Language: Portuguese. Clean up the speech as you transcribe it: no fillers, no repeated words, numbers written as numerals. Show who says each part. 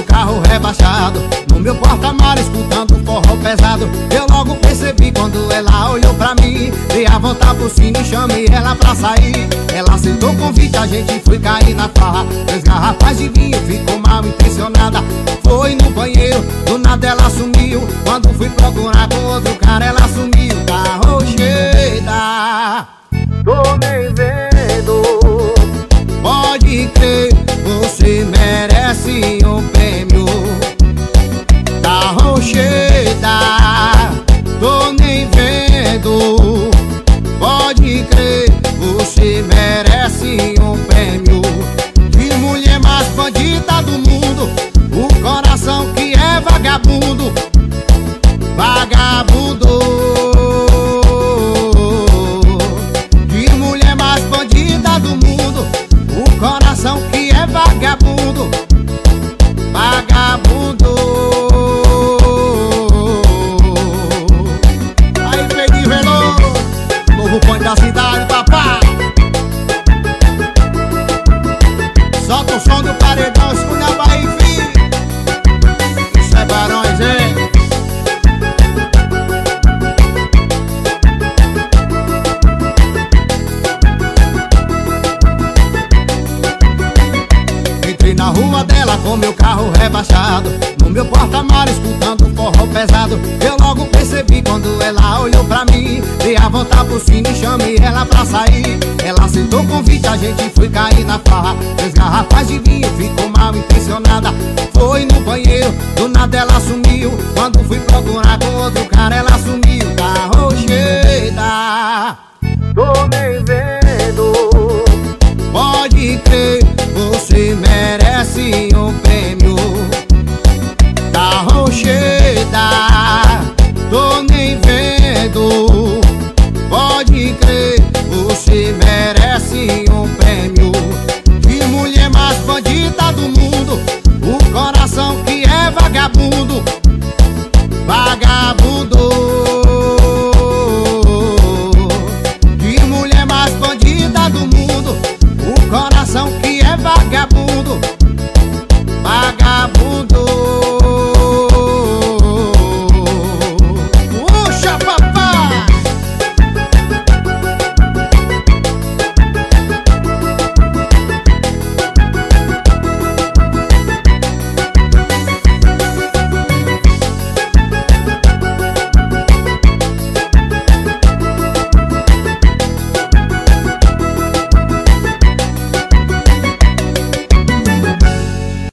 Speaker 1: carro rebaixado, no meu porta-malas escutando forró pesado. Eu logo percebi quando ela olhou pra mim, dei a volta por cima e chamei ela pra sair. Ela aceitou o convite, a gente foi cair na farra. 3 garrafas de vinho, ficou mal intencionada. Foi no banheiro, do nada ela sumiu. Quando fui procurar com outro cara, ela sumiu. Tá rocheda, tô nem vendo. Pode crer, você merece um prêmio. Tá rocheda, tô nem vendo. Pode crer, você merece um prêmio. Que mulher mais bandida do mundo, o coração que é vagabundo. Vagabundo. Que mulher mais bandida do mundo, o coração que é vagabundo. Vagabundo. Aí, Pedro Veloso, novo ponto da cidade, papai. Solta o som do paredão, escuta a Bahia, filho. Isso é Barões, hein? Entrei na rua dela com meu carro rebaixado, no meu porta-malas escutando forró pesado. Eu logo percebi quando ela olhou pra mim, dei a volta por cima e chamei ela pra sair. Ela aceitou o convite, a gente foi cair na farra. 3 garrafas de vinho, ficou mal intencionada. Foi no banheiro, do nada ela sumiu. Quando fui procurar com outro cara, ela sumiu.